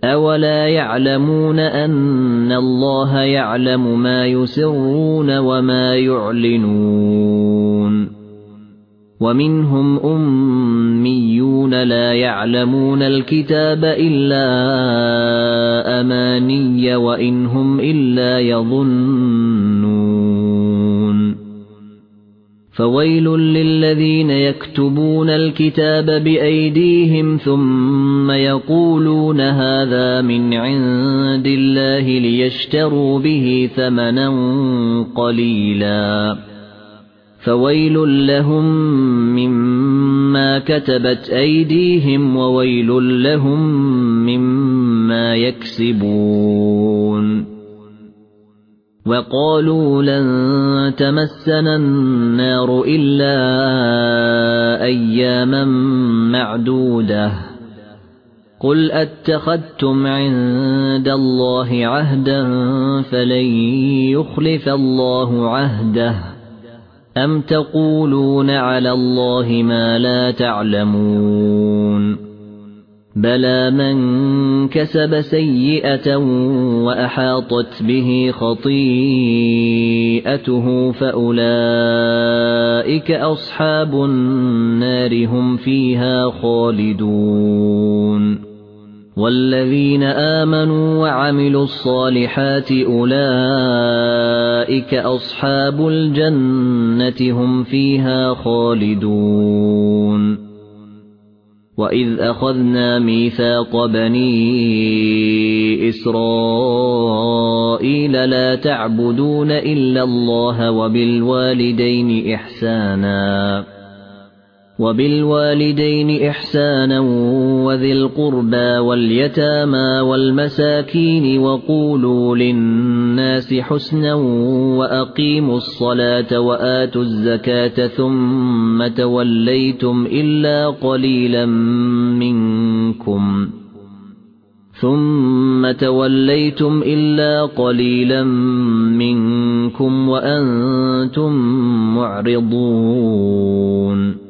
أولا يعلمون أن الله يعلم ما يسرون وما يعلنون ومنهم أميون لا يعلمون الكتاب إلا أماني وإن هم إلا يظنون فويل للذين يكتبون الكتاب بأيديهم ثم يقولون هذا من عند الله ليشتروا به ثمنا قليلا فويل لهم مما كتبت أيديهم وويل لهم مما يكسبون وقالوا لن تمسنا النار إلا أياما معدودة قل أتخذتم عند الله عهدا فلن يخلف الله عهده أم تقولون على الله ما لا تعلمون بلى من كسب سيئة وأحاطت به خطيئته فأولئك أصحاب النار هم فيها خالدون والذين آمنوا وعملوا الصالحات أولئك أصحاب الجنة هم فيها خالدون وإذ أخذنا ميثاق بني إسرائيل لا تعبدون إلا الله وبالوالدين إحسانا وذي القربى واليتامى والمساكين وقولوا للناس حسنا وأقيموا الصلاة وآتوا الزكاة ثم توليتم إلا قليلا منكم وأنتم معرضون